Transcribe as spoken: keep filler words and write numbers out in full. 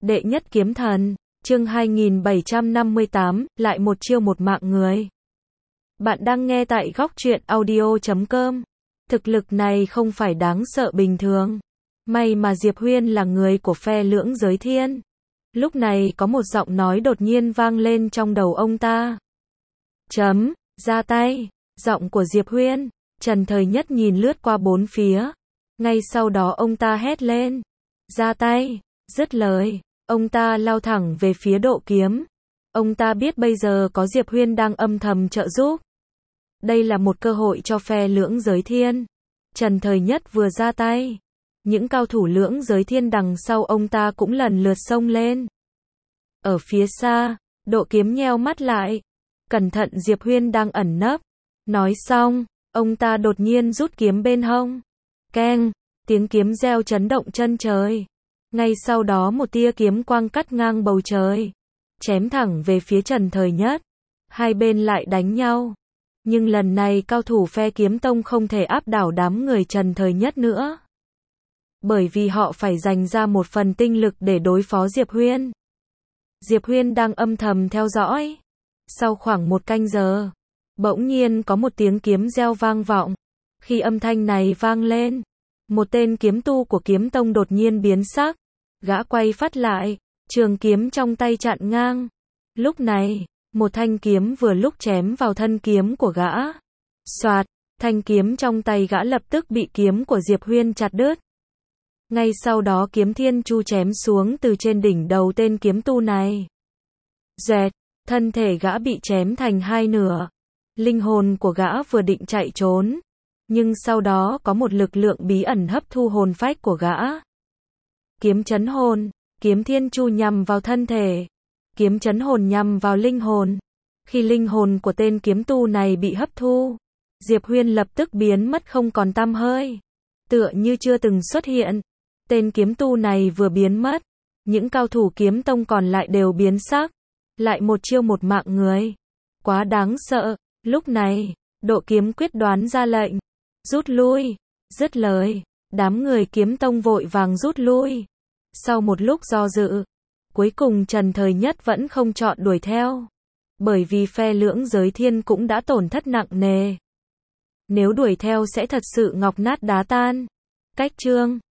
Đệ nhất kiếm thần, chương hai nghìn bảy trăm năm mươi tám, lại một chiêu một mạng người. Bạn đang nghe tại góc truyện audio chấm com. Thực lực này không phải đáng sợ bình thường. May mà Diệp Huyên là người của phe lưỡng giới thiên. Lúc này có một giọng nói đột nhiên vang lên trong đầu ông ta. Chấm, ra tay, giọng của Diệp Huyên. Trần Thời Nhất nhìn lướt qua bốn phía. Ngay sau đó ông ta hét lên. Ra tay, dứt lời. Ông ta lao thẳng về phía Độ Kiếm. Ông ta biết bây giờ có Diệp Huyên đang âm thầm trợ giúp. Đây là một cơ hội cho phe lưỡng giới thiên. Trần Thời Nhất vừa ra tay, những cao thủ lưỡng giới thiên đằng sau ông ta cũng lần lượt xông lên. Ở phía xa, Độ Kiếm nheo mắt lại. Cẩn thận, Diệp Huyên đang ẩn nấp. Nói xong, ông ta đột nhiên rút kiếm bên hông. Keng, tiếng kiếm reo chấn động chân trời. Ngay sau đó một tia kiếm quang cắt ngang bầu trời, chém thẳng về phía Trần Thời Nhất. Hai bên lại đánh nhau. Nhưng lần này cao thủ phe Kiếm Tông không thể áp đảo đám người Trần Thời Nhất nữa. Bởi vì họ phải dành ra một phần tinh lực để đối phó Diệp Huyên. Diệp Huyên đang âm thầm theo dõi. Sau khoảng một canh giờ, bỗng nhiên có một tiếng kiếm reo vang vọng. Khi âm thanh này vang lên, một tên kiếm tu của Kiếm Tông đột nhiên biến sắc. Gã quay phát lại, trường kiếm trong tay chặn ngang. Lúc này, một thanh kiếm vừa lúc chém vào thân kiếm của gã. Soạt, thanh kiếm trong tay gã lập tức bị kiếm của Diệp Huyên chặt đứt. Ngay sau đó kiếm thiên chu chém xuống từ trên đỉnh đầu tên kiếm tu này. Dẹt, thân thể gã bị chém thành hai nửa. Linh hồn của gã vừa định chạy trốn, nhưng sau đó có một lực lượng bí ẩn hấp thu hồn phách của gã. Kiếm chấn hồn, kiếm thiên chu nhằm vào thân thể, kiếm chấn hồn nhằm vào linh hồn. Khi linh hồn của tên kiếm tu này bị hấp thu, Diệp Huyên lập tức biến mất không còn tăm hơi, tựa như chưa từng xuất hiện. Tên kiếm tu này vừa biến mất, những cao thủ Kiếm Tông còn lại đều biến sắc. Lại một chiêu một mạng người, quá đáng sợ. Lúc này, Độ Kiếm quyết đoán ra lệnh, rút lui. Dứt lời, đám người Kiếm Tông vội vàng rút lui. Sau một lúc do dự, cuối cùng Trần Thời Nhất vẫn không chọn đuổi theo, bởi vì phe lưỡng giới thiên cũng đã tổn thất nặng nề. Nếu đuổi theo sẽ thật sự ngọc nát đá tan. Cách chương